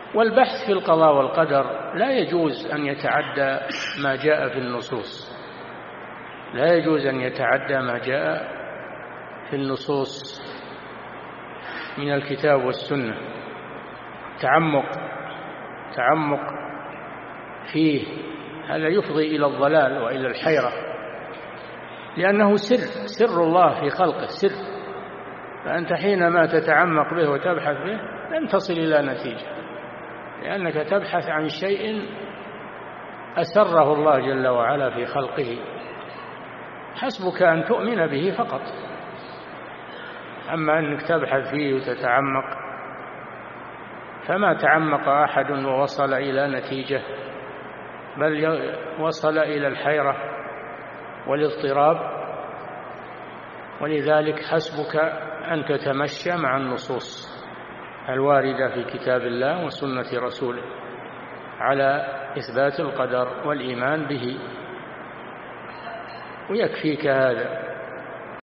والبحث في القضاء والقدر لا يجوز أن يتعدى ما جاء في النصوص، لا يجوز أن يتعدى ما جاء في النصوص من الكتاب والسنة. تعمق فيه هذا يفضي إلى الضلال وإلى الحيرة، لأنه سر الله في خلقه سر، فأنت حينما تتعمق به وتبحث به لن تصل إلى نتيجة، لأنك تبحث عن شيء أسره الله جل وعلا في خلقه. حسبك أن تؤمن به فقط، أما أنك تبحث فيه وتتعمق، فما تعمق أحد ووصل إلى نتيجة، بل وصل إلى الحيرة والاضطراب. ولذلك حسبك أن تتمشى مع النصوص الواردة في كتاب الله وسنة رسوله على إثبات القدر والإيمان به، ويكفيك هذا.